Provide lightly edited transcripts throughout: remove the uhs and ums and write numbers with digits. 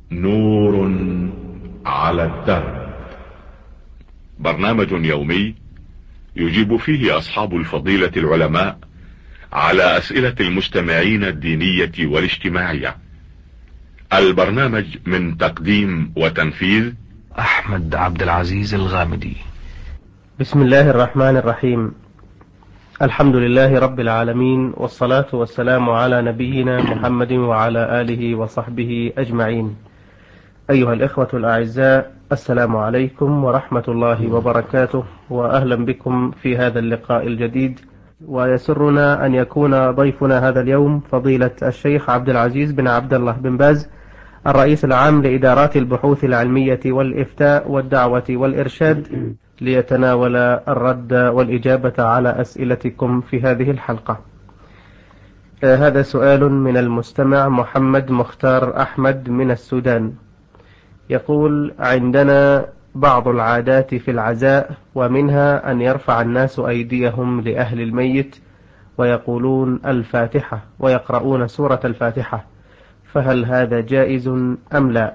نور على الدرب. برنامج يومي يجيب فيه أصحاب الفضيلة العلماء على أسئلة المستمعين الدينية والاجتماعية. البرنامج من تقديم وتنفيذ أحمد عبد العزيز الغامدي. بسم الله الرحمن الرحيم. الحمد لله رب العالمين، والصلاة والسلام على نبينا محمد وعلى آله وصحبه أجمعين. أيها الإخوة الأعزاء، السلام عليكم ورحمة الله وبركاته، وأهلا بكم في هذا اللقاء الجديد. ويسرنا أن يكون ضيفنا هذا اليوم فضيلة الشيخ عبد العزيز بن عبد الله بن باز، الرئيس العام لإدارات البحوث العلمية والإفتاء والدعوة والإرشاد، ليتناول الرد والإجابة على أسئلتكم في هذه الحلقة. هذا سؤال من المستمع محمد مختار أحمد من السودان، يقول: عندنا بعض العادات في العزاء، ومنها أن يرفع الناس أيديهم لأهل الميت ويقولون الفاتحة ويقرؤون سورة الفاتحة، فهل هذا جائز أم لا؟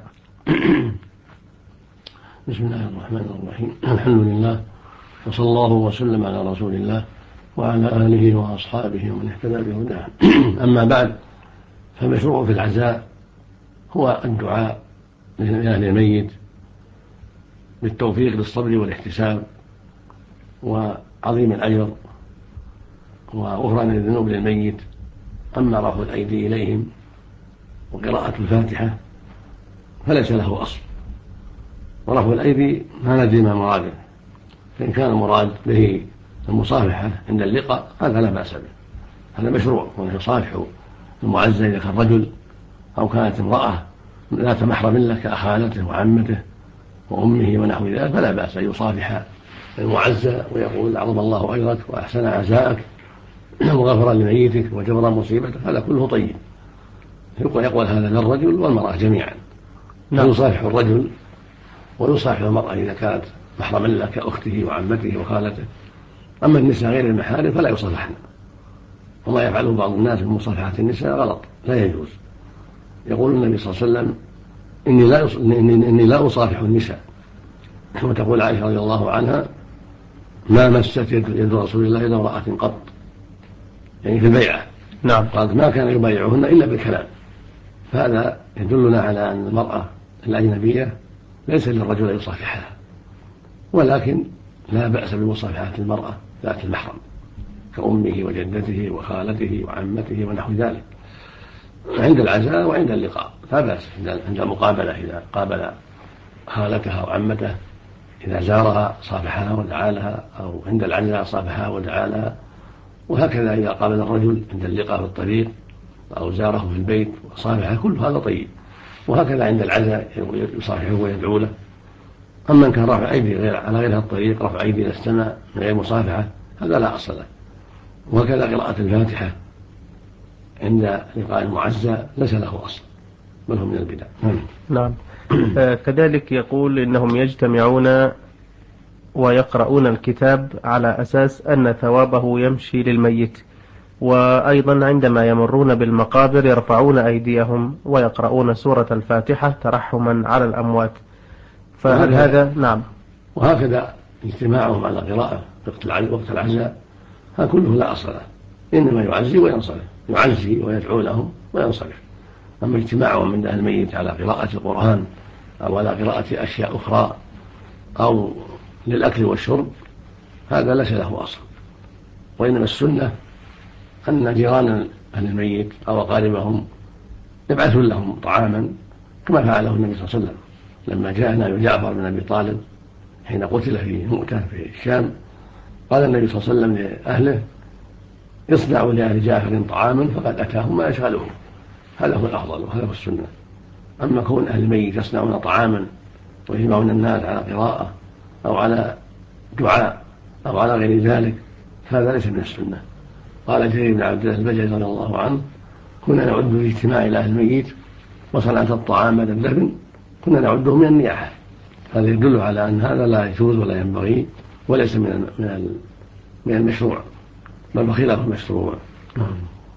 بسم الله الرحمن الرحيم. الحمد لله، وصلى الله وسلم على رسول الله وعلى آله وأصحابه ومن اهتدى بهداه. أما بعد، فالمشروع في العزاء هو الدعاء لأهل الميت بالتوفيق للصبر والاحتساب وعظيم الأجر وغفران الذنوب للميت. أما رفع الأيدي إليهم وقراءة الفاتحة فليس له أصل، ورفع الأيدي ما ندري ما مراده، فإن كان المراد به المصافحة عند اللقاء هذا لا بأس به، هذا مشروع، وأن يصافح المعزى إذا كان رجل أو كانت امرأة ذات محرم له كأخالته وعمته وأمه ونحو ذلك، فلا بأس أن يصافح المعزى ويقول عظم الله أجرك وأحسن عزاءك وغفر لميتك وجبر مصيبتك، هذا كله طيب. يقول هذا للرجل والمرأة جميعا، يصافح الرجل ويصافح المرأة إذا كانت محرما له كأخته وعمته وخالته. أما النساء غير المحارم فلا يصافحن، وما يفعله بعض الناس من مصافحة النساء غلط لا يجوز. يقول النبي صلى الله عليه وسلم: إني لا أصافح النساء. وتقول عائشة رضي الله عنها: ما مست يد رسول الله إلا امرأة قط، يعني في البيعة. نعم. قالت ما كان يبايعهن إلا بالكلام. فهذا يدلنا على أن المرأة الأجنبية ليس للرجل أن يصافحها، ولكن لا بأس بمصافحة المرأة ذات المحرم كأمه وجدته وخالته وعمته ونحو ذلك عند العزاء وعند اللقاء لا بأس. عند المقابلة إذا قابل خالتها أو عمته، إذا زارها صافحها ودعا لها، أو عند العزاء صافحها ودعا لها، وهكذا إذا قابل الرجل عند اللقاء في الطريق أو زاره في البيت وصافحه، كل هذا طيب. وهكذا عند العزاء يصافحه ويدعو له. أما إن كان رفع أيدي على غير الطريق، رفع أيدي إلى السماء من غير مصافحة، هذا لا أصل له. وهكذا قراءة الفاتحة عند لقاء المعزى ليس له أصل، بل هو من البدع. نعم. كذلك يقول إنهم يجتمعون ويقرؤون الكتاب على أساس أن ثوابه يمشي للميت، وأيضا عندما يمرون بالمقابر يرفعون أيديهم ويقرؤون سورة الفاتحة ترحما على الأموات، فهل هذا؟ نعم. وهكذا اجتماعهم على قراءة وقت العزاء هذا كله لا أصل له، إنما يعزي وينصرف، يعزي ويدعو لهم وينصرف. أما اجتماعهم من أهل الميت على قراءة القرآن أو على قراءة أشياء أخرى أو للأكل والشرب هذا ليس له أصل. وإنما السنة أن جيران أهل الميت أو أقاربهم يبعثون لهم طعاما كما فعله النبي صلى الله عليه وسلم لما جاء نبي جعفر بن أبي طالب حين قتل في مؤتة في الشام. قال النبي صلى الله عليه وسلم لأهله: اصنعوا لأهل جعفر طعاما فقد أتاهم ما يشغلهم. هذا هو الأفضل وهذا هو السنة. أما كون أهل الميت يصنعون طعاما ويجمعون الناس على قراءة أو على دعاء أو على غير ذلك فهذا ليس من السنة. قال جرير بن عبد الله البجلي رضي الله عنه: كنا نعد الاجتماع إلى أهل الميت وصنعة الطعام بعد الدفن كنا نعده من النياحة. هذا يدل على أن هذا لا يجوز ولا ينبغي وليس من المشروع، بل خلاف المشروع.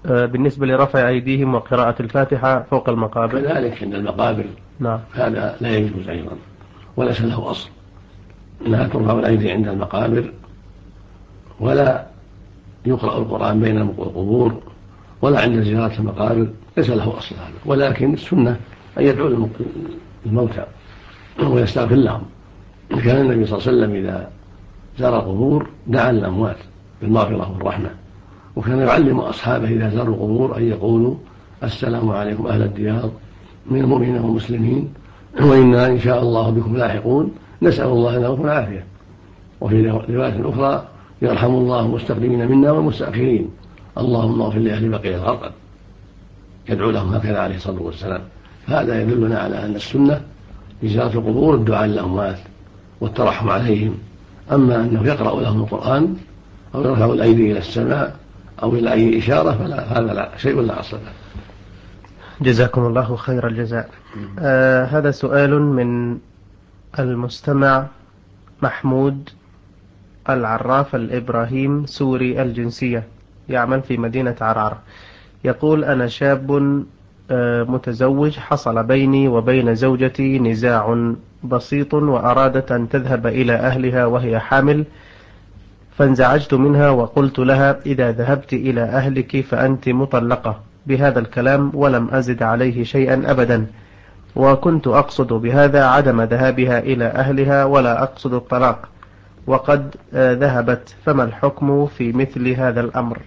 بالنسبة لرفع أيديهم وقراءة الفاتحة فوق المقابر؟ كذلك عند المقابر. نعم. هذا لا يجوز أيضا وليس له أصل، لا ترفع الأيدي عند المقابر، ولا يقرأ القرآن بين القبور، ولا عند زيارة المقابر، ليس له أصل هذا. ولكن السنة أن يدعو الموتى ويستغفر لهم. كان النبي صلى الله عليه وسلم إذا زار القبور دعا للأموات بالمغفرة والرحمة، وكان يعلم أصحابه إذا زاروا القبور أن يقولوا: السلام عليكم أهل الديار من المؤمنين والمسلمين، وإنا إن شاء الله بكم لاحقون، نسأل الله لكم العافية. وفي رواية أخرى: يرحم الله المستقدمين منا والمستأخرين، اللهم اغفر لأهل بقيع الغرقد. يدعو لهم هكذا عليه الصلاة والسلام. هذا يدلنا على أن السنة في زيارة القبور الدعاء للأموات والترحم عليهم. أما أنه يقرأ لهم القرآن أو يرفع الأيدي إلى السماء أو إلى أي إشارة هذا لا شيء لا أصل له. جزاكم الله خير الجزاء. هذا سؤال من المستمع محمود العراف الإبراهيم، سوري الجنسية، يعمل في مدينة عرعر. يقول: أنا شاب متزوج، حصل بيني وبين زوجتي نزاع بسيط، وأرادت أن تذهب إلى أهلها وهي حامل، فانزعجت منها وقلت لها: إذا ذهبت إلى أهلك فأنت مطلقة، بهذا الكلام، ولم أزد عليه شيئا أبدا، وكنت أقصد بهذا عدم ذهابها إلى أهلها ولا أقصد الطلاق، وقد ذهبت، فما الحكم في مثل هذا الأمر؟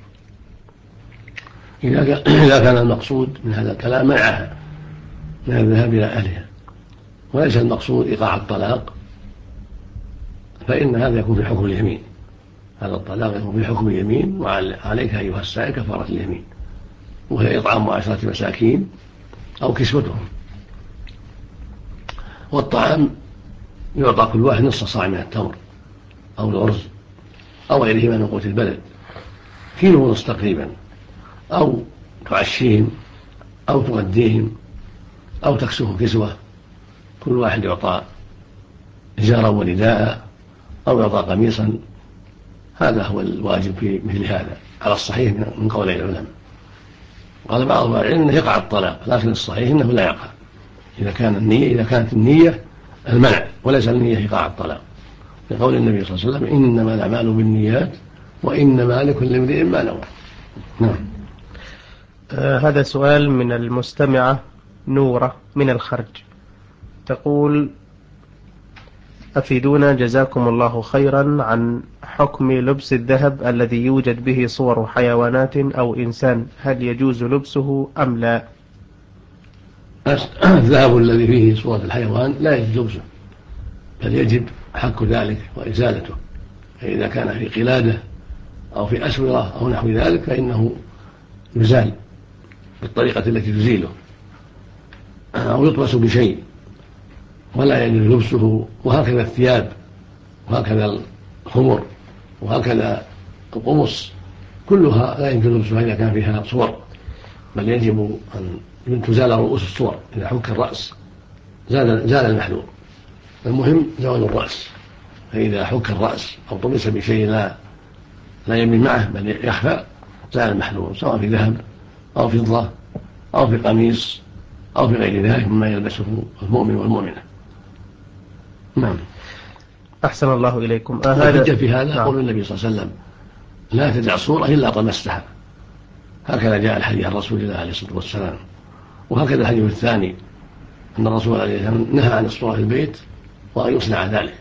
إذا كان المقصود من هذا الكلام منعها من الذهاب إلى أهلها، وليس المقصود إيقاع الطلاق، فإن هذا يكون في حكم اليمين. هذا الطلاق يكون في حكم اليمين، وعليك أيها السائل كفارة اليمين، وهي إطعام 10 مساكين أو كسوتهم. والطعام يعطى كل واحد نصف صاع من التمر أو الأرز أو غيرهما من قوت البلد، كيلو ونصف تقريبا، أو تعشيهم أو تغديهم أو تكسوهم كسوة. كل واحد يعطى إزارا ورداء أو يعطى قميصا. هذا هو الواجب في مثل هذا على الصحيح من قولي العلماء. قال بعض العلم انه يقع الطلاق، لكن الصحيح انه لا يقع اذا كانت النية المنع وليس النية ايقاع الطلاق، لقول النبي صلى الله عليه وسلم: انما الاعمال بالنيات وانما لكل امرئ ما نوى. نعم. هذا سؤال من المستمعة نورة من الخرج، تقول: أفيدونا جزاكم الله خيرا عن حكم لبس الذهب الذي يوجد به صور حيوانات أو إنسان، هل يجوز لبسه أم لا؟ الذهب الذي فيه صورة الحيوان لا يجوز لبسه، بل يجب حك ذلك وإزالته. فإذا كان في قلادة أو في أسورة أو نحو ذلك فإنه يزال بالطريقة التي تزيله، أو يطمس بشيء، ولا يجوز لبسه. وهكذا الثياب، وهكذا الخمر، وهكذا القمص، كلها لا يجوز لبسها إذا كان فيها صور، بل يجب أن تزال رؤوس الصور. إذا حك الرأس زال المحذور، المهم زوال الرأس. فإذا حك الرأس أو طمس بشيء لا يمين معه بل يخفى زال المحذور، سواء في ذهب أو فضة أو في قميص أو في غير ذلك مما يلبسه المؤمن والمؤمنة. نعم. أحسن الله إليكم. الحجة في هذا قول النبي صلى الله عليه وسلم: لا تدع صورة إلا طمستها. هكذا جاء الحديث عن رسول الله عليه الصلاة والسلام. وهكذا الحديث الثاني أن الرسول عليه الصلاة والسلام نهى عن الصورة في البيت وأن يصنع ذلك.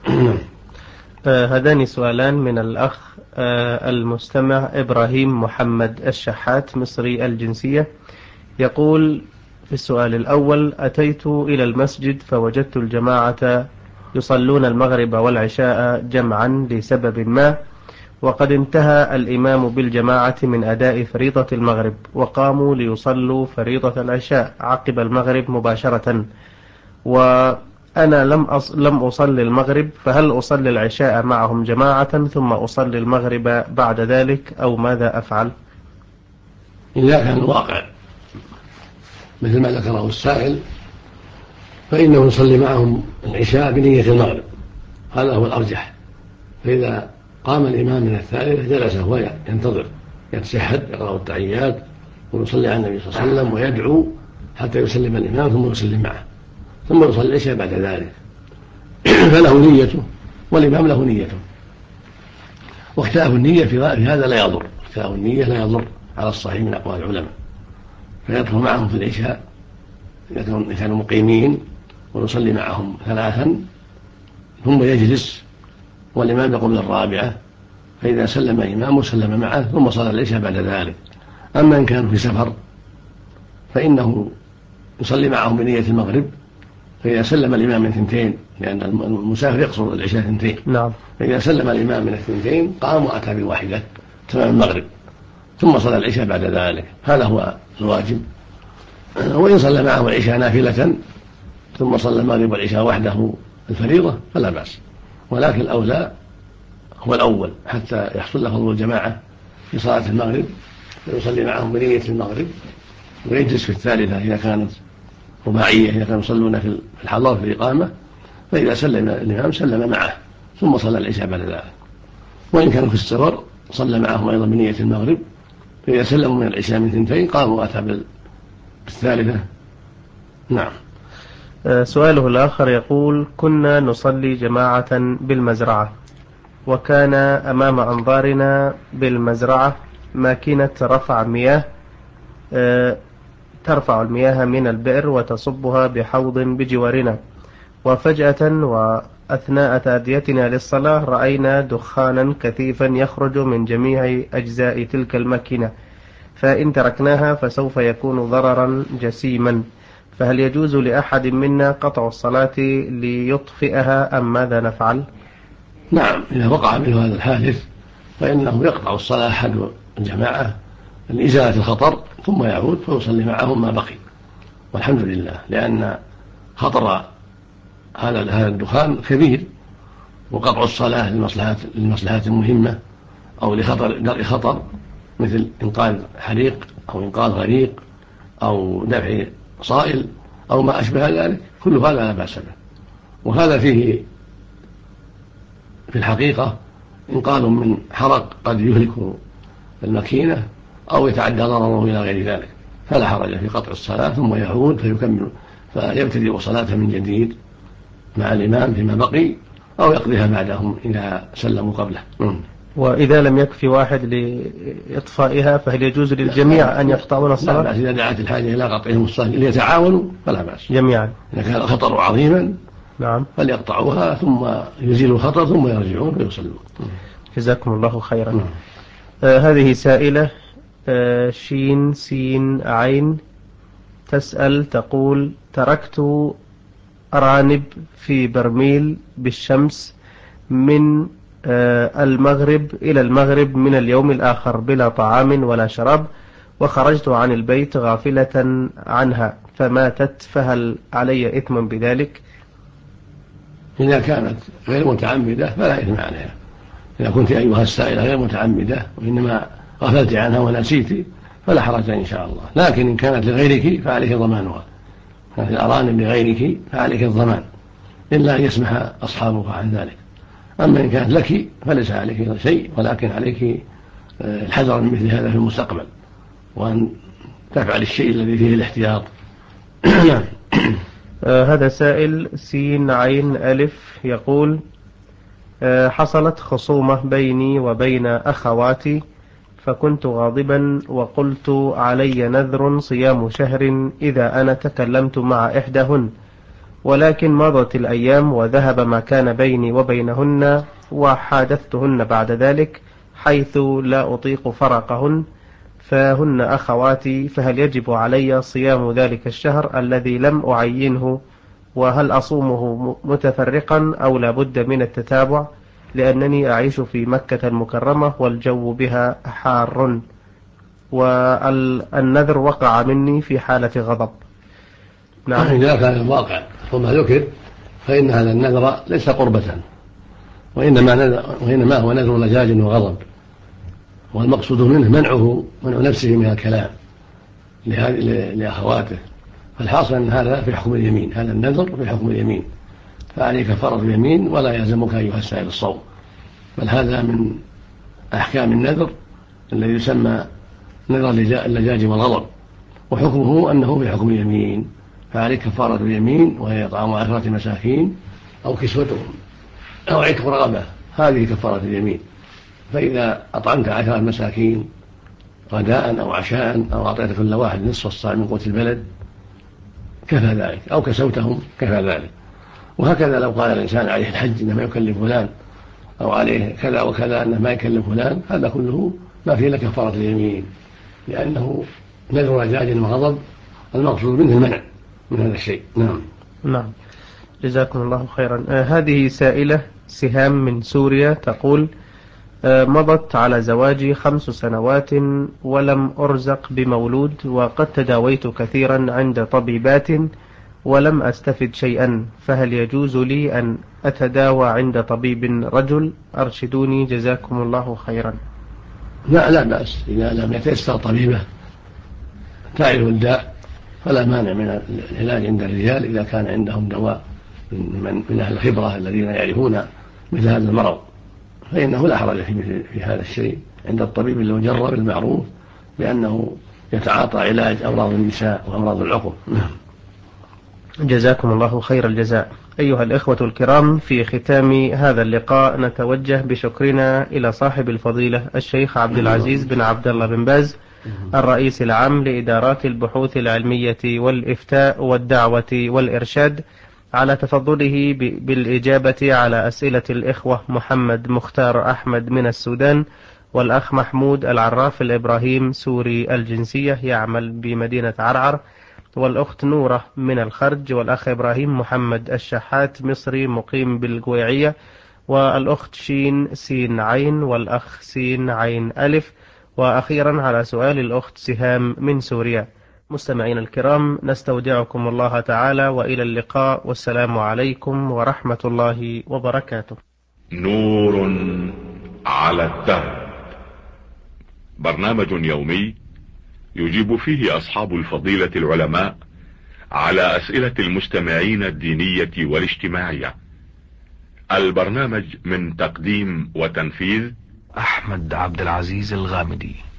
هذان سؤالان من الأخ المستمع إبراهيم محمد الشحات، مصري الجنسية، يقول في السؤال الأول: أتيت إلى المسجد فوجدت الجماعة يصلون المغرب والعشاء جمعا لسبب ما، وقد انتهى الإمام بالجماعة من أداء فريضة المغرب، وقاموا ليصلوا فريضة العشاء عقب المغرب مباشرة، وأنا لم أصلي المغرب، فهل أصلي العشاء معهم جماعة ثم أصلي المغرب بعد ذلك أو ماذا أفعل؟ إذا كان الواقع مثل ما ذكره السائل فإنه يصلي معهم العشاء بنية المغرب، هذا هو الأرجح. فإذا قام الإمام من الثالثة جلس وهو ينتظر، يتشهد، يقرأ التحيات ويصلي على النبي صلى الله عليه وسلم ويدعو حتى يسلم الإمام ثم يسلم معه، ثم يصلي العشاء بعد ذلك. فله نيته والإمام له نيته، واختلاف النية في هذا لا يضر، اختلاف النية لا يضر على الصحيح من أقوال العلماء. فيدخل معهم في العشاء إذا كانوا مقيمين ويصلي معهم 3 ثم يجلس والإمام يقوم للرابعة، فإذا سلم الإمام سلم معه ثم صلى العشاء بعد ذلك. أما إن كانوا في سفر فإنه يصلي معهم بنية المغرب، فإذا سلم الإمام من 2 لأن المسافر يقصر العشاء 2 نعم. فإذا سلم الإمام من 2 قام وأتى بالواحدة تمام المغرب ثم صلى العشاء بعد ذلك، هذا هو الواجب. وإن صلى معه العشاء نافلة ثم صلى المغرب والعشاء وحده الفريضة فلا بأس، ولكن الأولى هو الأول حتى يحصل له فضل الجماعة في صلاة المغرب، فيصلي معهم بنية المغرب ويجلس في الثالثة إذا كانت رباعية، إذا كانوا يصلون في الحضر في الإقامة، فإذا سلم الإمام سلم معه ثم صلى العشاء بعد ذلك. وإن كانوا في السفر صلى معهم أيضا بنية المغرب، فإذا سلموا من العشاء من 2 قاموا وأتى بالثالثة. نعم. سؤاله الآخر يقول: كنا نصلي جماعة بالمزرعة، وكان أمام أنظارنا بالمزرعة ماكينة رفع مياه ترفع المياه من البئر وتصبها بحوض بجوارنا، وفجأة وأثناء تأديتنا للصلاة رأينا دخانا كثيفا يخرج من جميع أجزاء تلك الماكينة، فإن تركناها فسوف يكون ضررا جسيما، فهل يجوز لأحد منا قطع الصلاة ليطفئها أم ماذا نفعل؟ نعم، إذا وقع منه هذا الحادث فإنه يقطع الصلاة أحد الجماعة لإزالة الخطر ثم يعود فيصلي معهم ما بقي، والحمد لله، لأن خطر هذا الدخان كبير، وقطع الصلاة للمصلحة مهمة أو لدرء خطر مثل إنقاذ حريق أو إنقاذ غريق أو دفع صائل أو ما أشبه ذلك، كل هذا لا بأس به، وهذا فيه في الحقيقة إنقاذ من حرق قد يهلك الماكينة أو يتعدى ضرره إلى غير ذلك، فلا حرج في قطع الصلاة ثم يعود فيبتدئ صلاته من جديد مع الإمام فيما بقي، أو يقضيها بعدهم إذا سلموا قبله. وإذا لم يكفي واحد لإطفائها فهل يجوز للجميع أن يقطعون الصلاة؟ لا بأس، إذا دعت الحاجة إلى قطعهم الصلاة ليتعاونوا فلا بأس جميعا. إذا كان الخطر عظيما نعم فليقطعوها ثم يزيلوا الخطر ثم يرجعون فيصلون. جزاكم الله خيرا. هذه سائلة شين سين عين تسأل تقول: تركت أرانب في برميل بالشمس من المغرب إلى المغرب من اليوم الآخر بلا طعام ولا شراب، وخرجت عن البيت غافلة عنها فماتت، فهل علي إثم بذلك؟ إذا كانت غير متعمدة فلا إثم عليها. إذا كنت أيها السائلة غير متعمدة وإنما غفلت عنها ونسيت فلا حرج إن شاء الله، لكن إن كانت لغيرك فعليك ضمانها، كانت الأرانب لغيرك فعليك الضمان إلا أن يسمح أصحابك عن ذلك. أما إن كانت لك فليس عليك شيء، ولكن عليك الحذر من مثل هذا في المستقبل، وأن تفعل الشيء الذي فيه الاحتياط. هذا سائل سين عين ألف يقول: حصلت خصومة بيني وبين أخواتي، فكنت غاضبا وقلت علي نذر صيام شهر إذا أنا تكلمت مع إحداهن، ولكن مضت الأيام وذهب ما كان بيني وبينهن، وحادثتهن بعد ذلك حيث لا أطيق فرقهن، فهن أخواتي، فهل يجب علي صيام ذلك الشهر الذي لم أعينه؟ وهل أصومه متفرقا أو لا بد من التتابع، لأنني أعيش في مكة المكرمة والجو بها حار، والنذر وقع مني في حالة غضب؟ نعم. إذا كان الواقع وما ذكر فإن هذا النذر ليس قربة، وإنما هو نذر لجاج وغضب، والمقصود منه منع نفسه من الكلام لأخواته، فالحاصل أن هذا في حكم اليمين، هذا النذر في حكم اليمين، فعليك كفارة اليمين ولا يلزمك أيها السائل الصوم، بل هذا من أحكام النذر الذي يسمى نذر اللجاج والغضب، وحكمه أنه بحكم اليمين، فعليه كفارة اليمين وهي إطعام 10 مساكين أو كسوتهم أو عتق رغبة، هذه كفارة اليمين. فإذا أطعمت 10 مساكين غداء أو عشاء أو أعطيت كل واحد نصف الصاع من قوت البلد كفى ذلك، أو كسوتهم كفى ذلك. وهكذا لو قال الإنسان عليه الحج إنما يكلف فلان، أو عليه كذا وكذا أنه ما يكلف فلان، هذا كله ما فيه إلا كفارة اليمين، لأنه نذر لجاج وغضب، المقصود منه المنع من هذا الشيء. نعم، جزاكم الله خيرا. هذه سائلة سهام من سوريا تقول: مضت على زواجي 5 سنوات ولم أرزق بمولود، وقد تداويت كثيرا عند طبيبات ولم أستفد شيئا، فهل يجوز لي أن أتداوى عند طبيب رجل؟ أرشدوني جزاكم الله خيرا. لا بأس، إذا لم يتيسر طبيبة تعرف الداء فلا مانع من العلاج عند الرجال، إذا كان عندهم دواء من أهل الخبرة الذين يعرفون مثل هذا المرض، فإنه لا حرج في هذا الشيء عند الطبيب المجرب المعروف بأنه يتعاطى علاج أمراض النساء وأمراض العقم. جزاكم الله خير الجزاء. أيها الإخوة الكرام، في ختام هذا اللقاء نتوجه بشكرنا إلى صاحب الفضيلة الشيخ عبد العزيز بن عبد الله بن باز، الرئيس العام لإدارات البحوث العلمية والإفتاء والدعوة والإرشاد، على تفضله بالإجابة على أسئلة الإخوة محمد مختار أحمد من السودان، والأخ محمود العراف الإبراهيم سوري الجنسية يعمل بمدينة عرعر، والأخت نورة من الخرج، والأخ إبراهيم محمد الشحات مصري مقيم بالقويعية، والأخت شين سين عين، والأخ سين عين ألف، وأخيرا على سؤال الأخت سهام من سوريا. مستمعين الكرام، نستودعكم الله تعالى وإلى اللقاء، والسلام عليكم ورحمة الله وبركاته. نور على الدرب، برنامج يومي يجيب فيه أصحاب الفضيلة العلماء على أسئلة المستمعين الدينية والاجتماعية. البرنامج من تقديم وتنفيذ أحمد عبد العزيز الغامدي.